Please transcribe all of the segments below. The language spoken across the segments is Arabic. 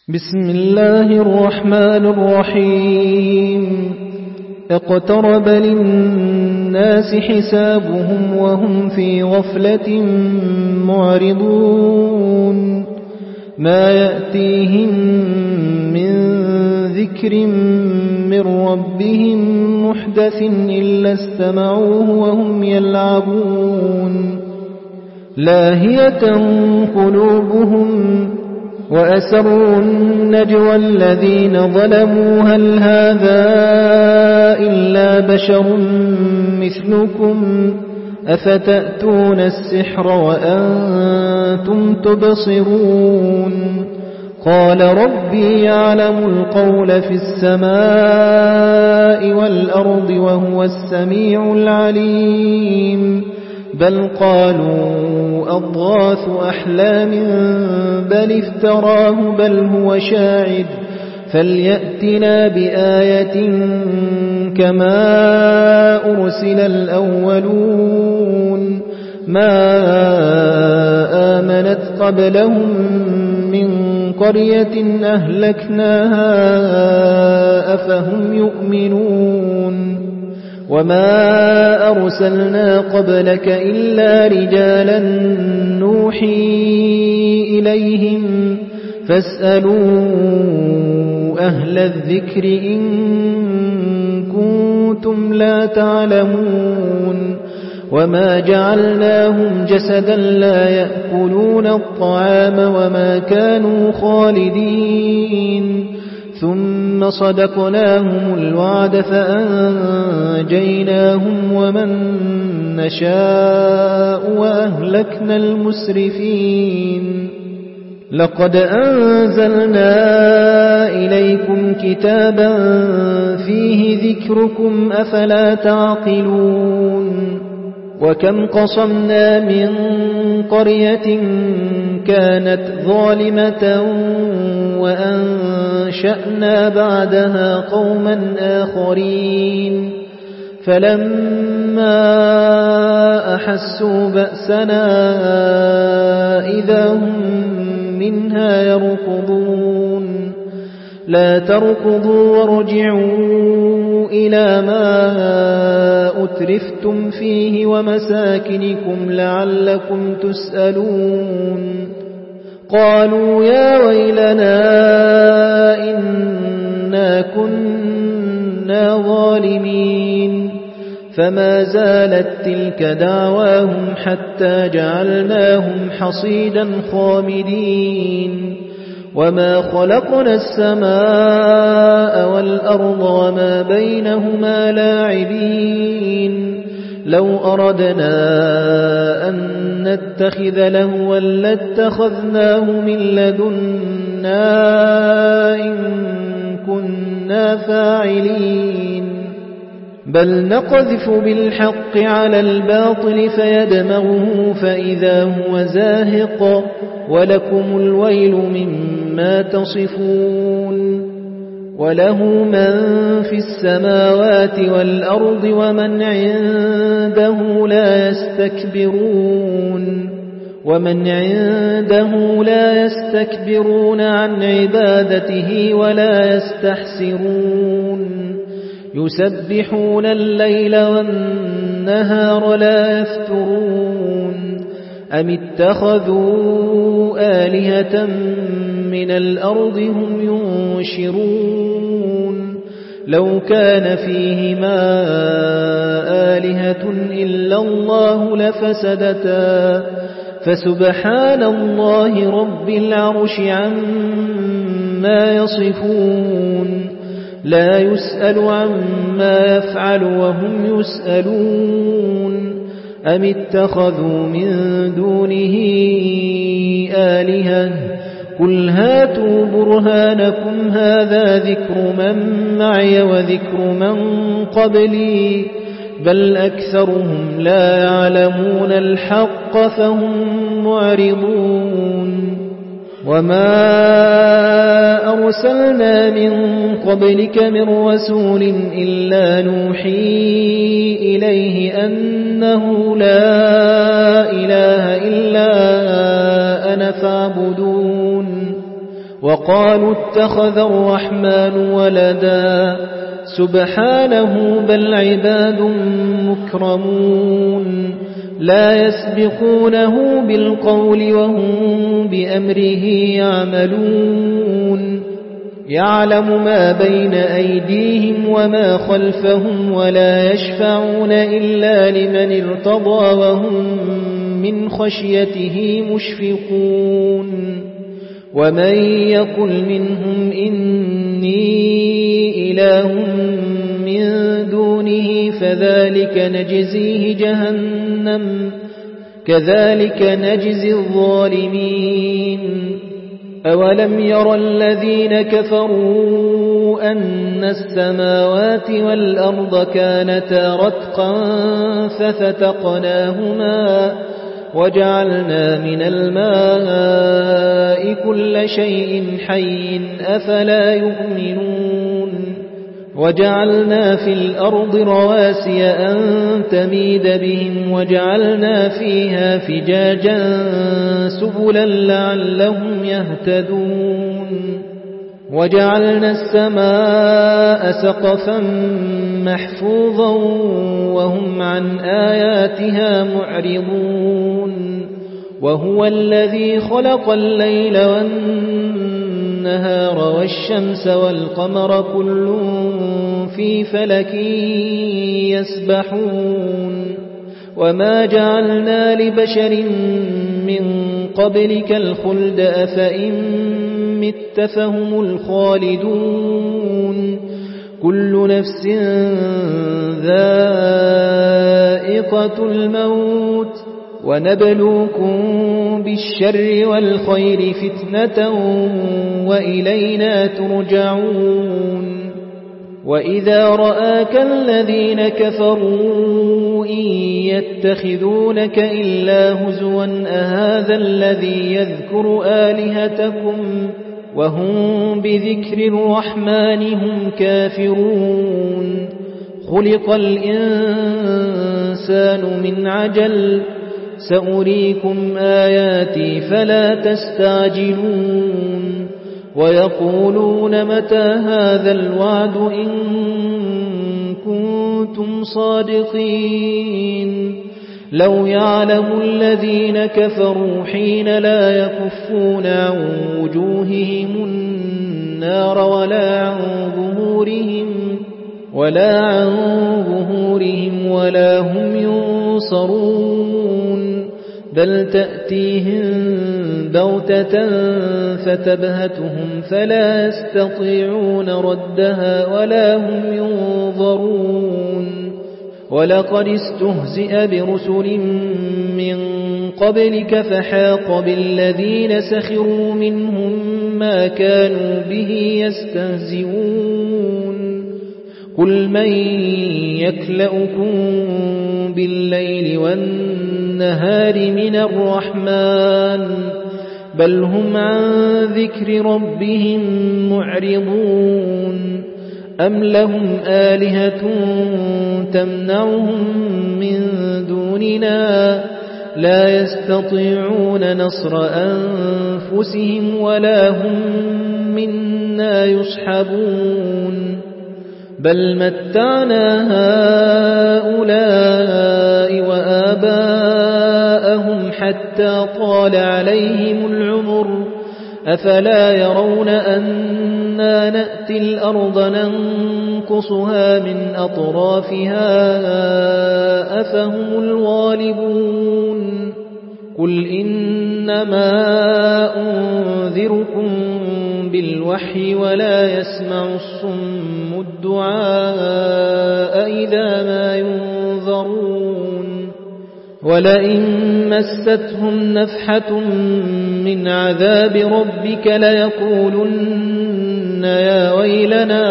بسم الله الرحمن الرحيم اقترب للناس حسابهم وهم في غفلة معرضون ما يأتيهم من ذكر من ربهم محدث إلا استمعوه وهم يلعبون لاهية قلوبهم وأسروا النجوى الذين ظلموا هل هذا إلا بشر مثلكم أفتأتون السحر وأنتم تبصرون قال ربي يعلم القول في السماء والأرض وهو السميع العليم بل قالوا أضغاث أحلام بل افتراه بل هو شاعر فليأتنا بآية كما أرسل الأولون ما آمنت قبلهم من قرية أهلكناها أفهم يؤمنون وما أرسلنا قبلك إلا رجالا نوحي إليهم فاسألوا أهل الذكر إن كنتم لا تعلمون وما جعلناهم جسدا لا يأكلون الطعام وما كانوا خالدين ثم صدقناهم الوعد فأنجيناهم ومن نشاء وأهلكنا المسرفين لقد أنزلنا إليكم كتابا فيه ذكركم أفلا تعقلون وكم قصمنا من قرية كانت ظالمة وأنشأنا بعدها قوما آخرين فلما أحسوا بأسنا إذا هم منها يركضون لا تركضوا وارجعوا إلى ما أترفتم فيه ومساكنكم لعلكم تسألون قالوا يا ويلنا إنا كنا ظالمين فما زالت تلك دعواهم حتى جعلناهم حصيدا خامدين وما خلقنا السماء والأرض وما بينهما لاعبين لو أردنا أن نتخذ لهوا لاتخذناه من لدنا إن كنا فاعلين بل نقذف بالحق على الباطل فيدمغه فإذا هو زاهق ولكم الويل مما تصفون وله من في السماوات والأرض ومن عنده لا يستكبرون عن عبادته ولا يستحسرون يسبحون الليل والنهار لا يفترون أم اتخذوا آلهة من الأرض هم ينشرون لو كان فيهما آلهة إلا الله لفسدتا فسبحان الله رب العرش عما يصفون لا يسأل عما يفعل وهم يسألون أم اتخذوا من دونه آلهة قل هاتوا برهانكم هذا ذكر من معي وذكر من قبلي بل أكثرهم لا يعلمون الحق فهم معرضون وما أرسلنا من قبلك من رسول إلا نوحي إليه أنه لا إله إلا أنا فاعبدون وقالوا اتخذ الرحمن ولدا سبحانه بل عباد مكرمون لا يسبقونه بالقول وهم بأمره يعملون يعلم ما بين أيديهم وما خلفهم ولا يشفعون إلا لمن ارتضى وهم من خشيته مشفقون ومن يقل منهم إني إله من دونه فذلك نجزيه جهنم كذلك نجزي الظالمين أولم ير الذين كفروا أن السماوات والأرض كانتا رتقا ففتقناهما وجعلنا من الماء كل شيء حي أفلا يؤمنون وجعلنا في الأرض رواسي أن تميد بهم وجعلنا فيها فجاجا سبلا لعلهم يهتدون وجعلنا السماء سقفا محفوظا وهم عن آياتها معرضون وهو الذي خلق الليل والنهار والشمس والقمر كل في فلك يسبحون وما جعلنا لبشر من قبلك الخلد أفإن مت فهم الخالدون كل نفس ذائقة الموت ونبلوكم بالشر والخير فتنة وإلينا ترجعون وإذا رآك الذين كفروا إن يتخذونك إلا هزوا أهذا الذي يذكر آلهتكم وهم بذكر الرحمن هم كافرون خلق الإنسان من عجل سأريكم آياتي فلا تستعجلون ويقولون متى هذا الوعد إن كنتم صادقين لو يعلم الذين كفروا حين لا يكفون عن وجوههم النار ولا عن ظهورهم ولا هم ينصرون بل تأتيهم بغتة فتبهتهم فلا يستطيعون ردها ولا هم ينظرون ولقد استهزئ برسل من قبلك فحاق بالذين سخروا منهم ما كانوا به يستهزئون قل من يكلؤكم بالليل والنهار من الرحمن بل هم عن ذكر ربهم معرضون أم لهم آلهة تمنعهم من دوننا لا يستطيعون نصر أنفسهم ولا هم منا يصحبون بل متعنا هؤلاء وآباءهم حتى طال عليهم العمر أفلا يرون أنا نأتي الأرض ننقصها من أطرافها أفهم الغالبون قل إنما أنذركم بالوحي ولا يسمع الصم الدعاء إذا ما ينذرون ولئن مستهم نفحة من عذاب ربك ليقولن يا ويلنا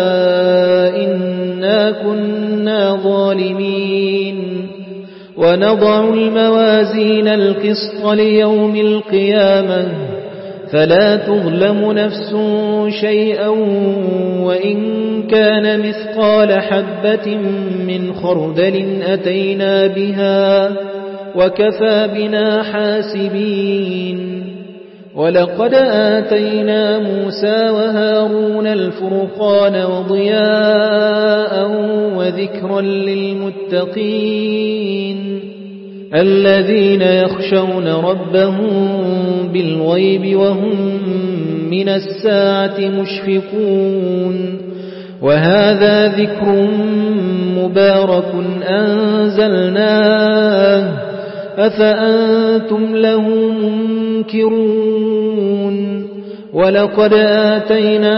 إنا كنا ظالمين ونضع الموازين القسط ليوم القيامة فلا تظلم نفس شيئا وإن كان مثقال حبة من خردل أتينا بها وكفى بنا حاسبين ولقد آتينا موسى وهارون الفرقان وضياء وذكرا للمتقين الذين يخشون ربهم بالغيب وهم من الساعة مشفقون وهذا ذكر مبارك أنزلناه أفأنتم له منكرون ولقد آتينا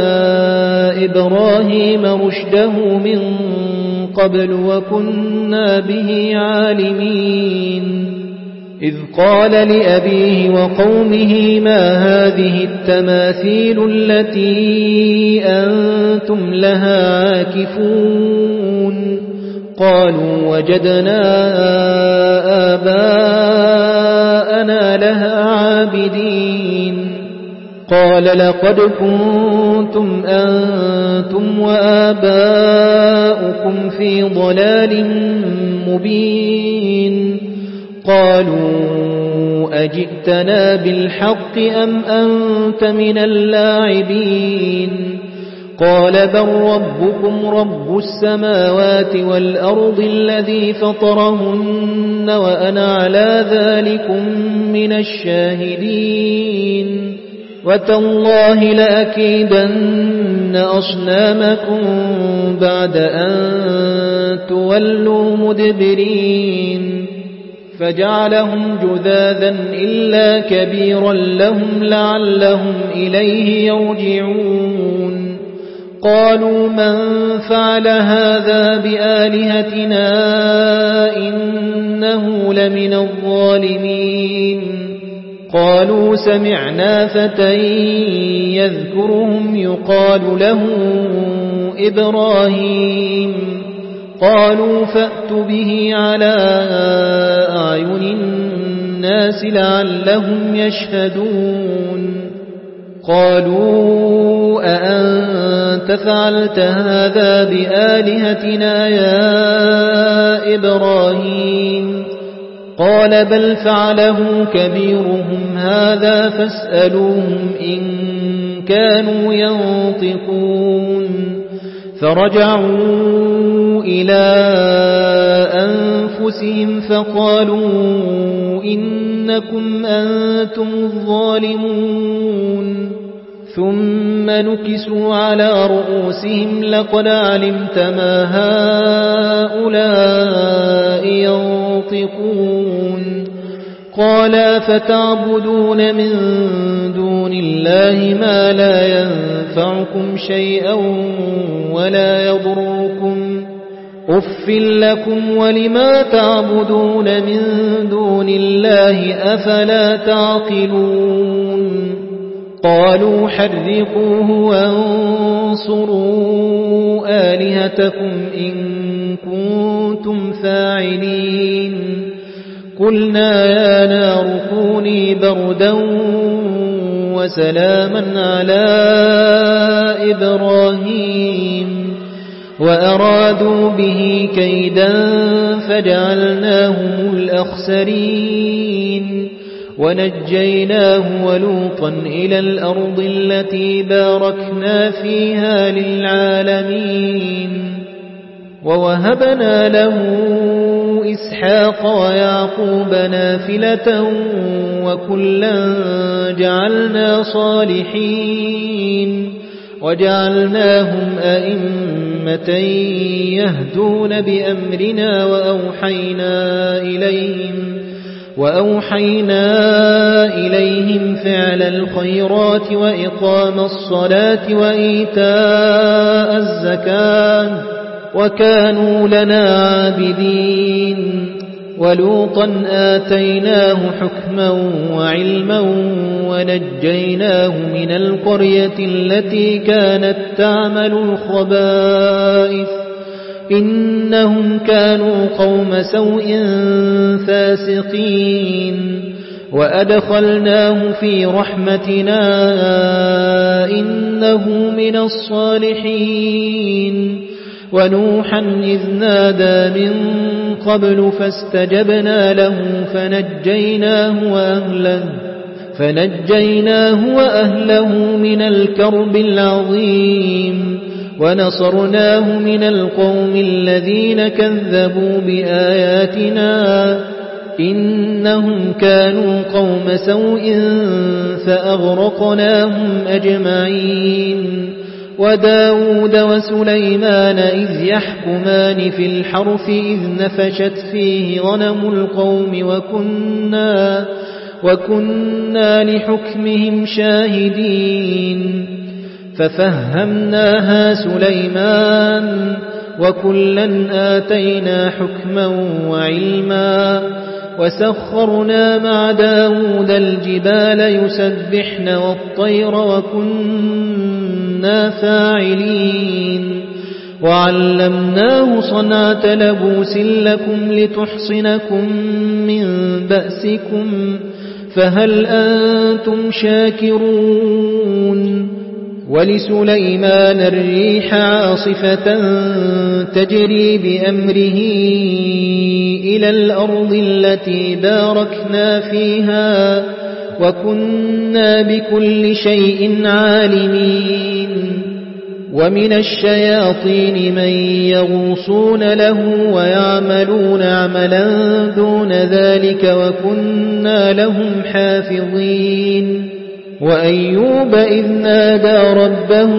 إبراهيم رشده من قبل وكنا به عالمين إذ قال لأبيه وقومه ما هذه التماثيل التي أنتم لها عاكفون قالوا وجدنا آباءنا لها عابدين قال لقد كنتم أنتم وآباؤكم في ضلال مبين قالوا أجئتنا بالحق أم أنت من اللاعبين قال بل ربكم رب السماوات والأرض الذي فطرهن وأنا على ذلكم من الشاهدين وتالله لأكيدن أصنامكم بعد أن تولوا مدبرين فجعلهم جذاذا إلا كبيرا لهم لعلهم إليه يرجعون قالوا من فعل هذا بآلهتنا إنه لمن الظالمين قالوا سمعنا فتى يذكرهم يقال له إبراهيم قالوا فأتوا به على أعين الناس لعلهم يشهدون قالوا أأنت فعلت هذا بآلهتنا يا إبراهيم قال بل فعله كبيرهم هذا فاسألوهم إن كانوا ينطقون فرجعوا إلى أنفسهم فقالوا إنكم أنتم الظالمون ثم نكسوا على رؤوسهم لقد علمت ما هؤلاء ينطقون قال فتعبدون من دون الله ما لا ينفعكم شيئا ولا يضركم أف لكم ولما تعبدون من دون الله أفلا تعقلون قالوا حرقوه وانصروا آلهتكم إن كنتم فاعلين قلنا يا نار كوني بردا وسلاما على إبراهيم وأرادوا به كيدا فجعلناهم الأخسرين ونجيناه ولوطا إلى الأرض التي باركنا فيها للعالمين ووهبنا له إسحاق ويعقوب نافلة وكلا جعلنا صالحين وجعلناهم أئمة يهدون بأمرنا وأوحينا إليهم فعل الخيرات وإقام الصلاة وإيتاء الزكاة وكانوا لنا عابدين ولوطا آتيناه حكما وعلما ونجيناه من القرية التي كانت تعمل الخبائث إنهم كانوا قوم سوء فاسقين وأدخلناه في رحمتنا إنه من الصالحين ونوحا إذ نادى من قبل فاستجبنا له فنجيناه وأهله من الكرب العظيم ونصرناه من القوم الذين كذبوا بآياتنا إنهم كانوا قوم سوء فأغرقناهم أجمعين وداود وسليمان إذ يحكمان في الحرث إذ نفشت فيه غنم القوم وكنا لحكمهم شاهدين ففهمناها سليمان وكلا آتينا حكما وعلما وسخرنا مع داود الجبال يسبحن والطير وكنا فاعلين وعلمناه صنعة لبوس لكم لتحصنكم من بأسكم فهل أنتم شاكرون ولسليمان الريح عاصفة تجري بأمره إلى الأرض التي باركنا فيها وكنا بكل شيء عالمين ومن الشياطين من يغوصون له ويعملون عملا دون ذلك وكنا لهم حافظين وأيوب إذ نادى ربه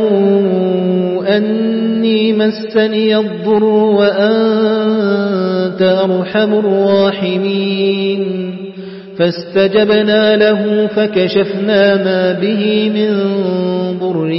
أني مسني الضر وأنت أرحم الراحمين فاستجبنا له فكشفنا ما به من ضر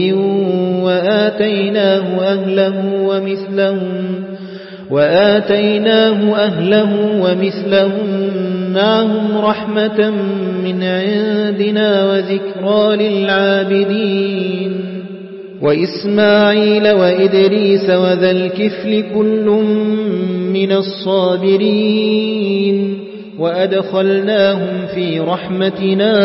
وآتيناه أهله ومثلهم معهم رحمة من عندنا وذكرى للعابدين وإسماعيل وإدريس وذا الكفل كل من الصابرين وأدخلناهم في رحمتنا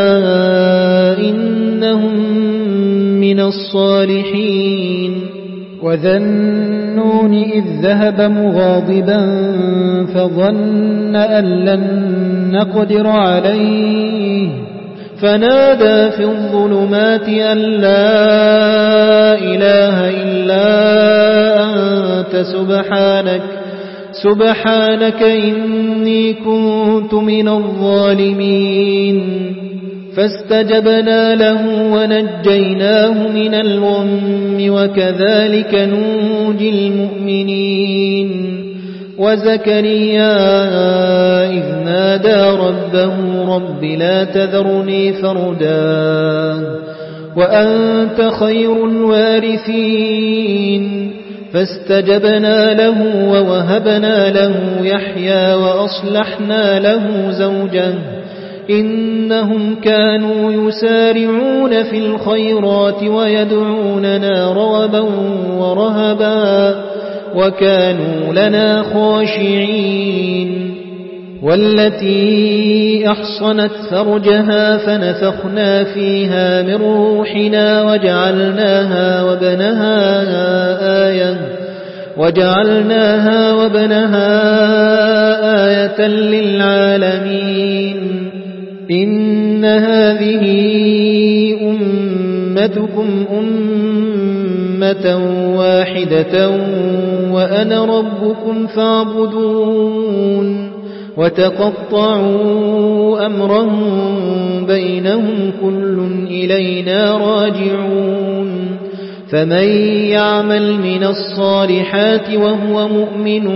إنهم من الصالحين وذا النون إذ ذهب مغاضبا فظن أن لن نقدر عليه فنادى في الظلمات أن لا إله إلا أنت سبحانك إني كنت من الظالمين فاستجبنا له ونجيناه من الغم وكذلك ننجي المؤمنين وزكريا إذ نادى ربه رب لا تذرني فردا وأنت خير الوارثين فاستجبنا له ووهبنا له يحيى وأصلحنا له زوجه إنهم كانوا يسارعون في الخيرات ويدعوننا رغبا ورهبا وكانوا لنا خاشعين والتي أحصنت فرجها فنفخنا فيها من روحنا وجعلناها وبنها آية للعالمين إن هذه أمتكم أمة واحدة وأنا ربكم فاعبدون وتقطعوا أمرهم بينهم كل إلينا راجعون فمن يعمل من الصالحات وهو مؤمن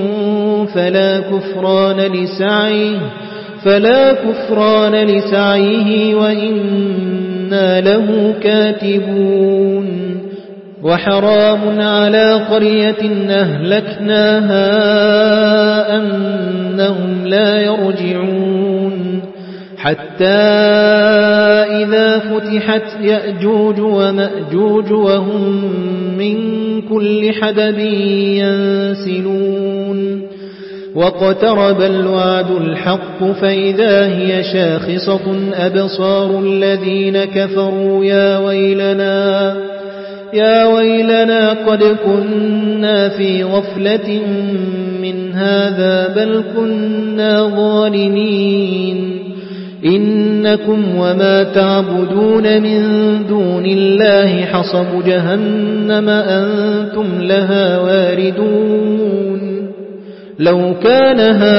فلا كفران لسعيه وإنا له كاتبون وحرام على قرية أهلكناها أنهم لا يرجعون حتى إذا فتحت يأجوج ومأجوج وهم من كل حدب ينسلون واقترب الوعد الحق فإذا هي شاخصة أبصار الذين كفروا يا ويلنا قد كنا في غفلة من هذا بل كنا ظالمين إنكم وما تعبدون من دون الله حصب جهنم أنتم لها واردون لو كان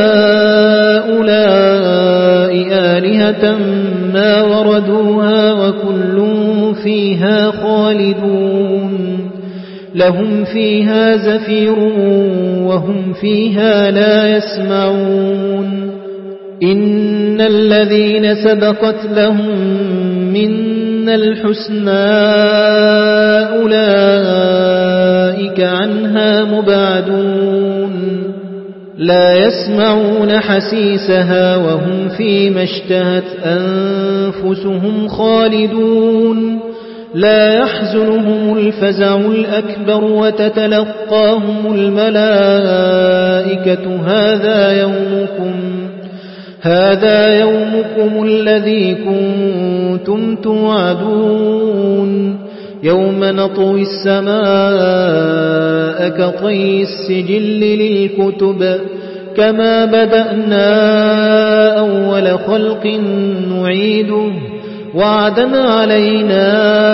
هؤلاء آلهة ما وردوها وكل فيها خالدون لهم فيها زفير وهم فيها لا يسمعون إن الذين سبقت لهم منا الحسنى أولئك عنها مبعدون لا يسمعون حسيسها وهم فيما اشتهت أنفسهم خالدون لا يحزنهم الفزع الأكبر وتتلقاهم الملائكة هذا يومكم الذي كنتم توعدون يوم نطوي السماء كطي السجل للكتب كما بدأنا أول خلق نعيده وعدا علينا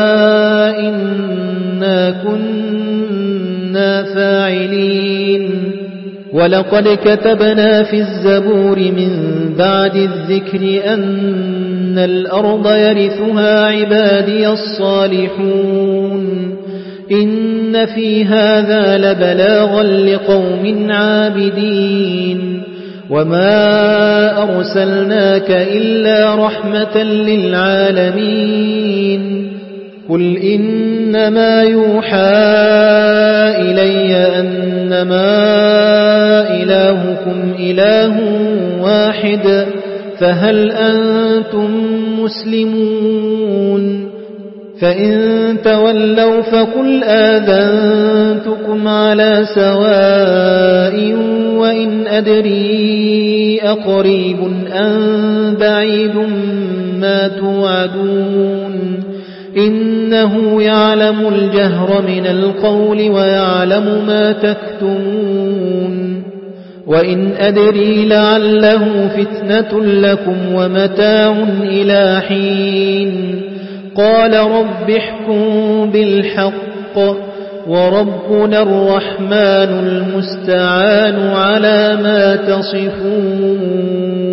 إنا كنا فاعلين ولقد كتبنا في الزبور من بعد الذكر أن الأرض يرثها عبادي الصالحون إن في هذا لبلاغا لقوم عابدين وما أرسلناك إلا رحمة للعالمين قل إنما يوحى إلي أنما إلهكم إله واحد فهل أنتم مسلمون فإن تولوا فقل آذنتكم على سواء وإن أدري أقريب أم بعيد ما توعدون إنه يعلم الجهر من القول ويعلم ما تكتمون وإن أدري لعله فتنة لكم ومتاع إلى حين قال رب احكم بالحق وربنا الرحمن المستعان على ما تصفون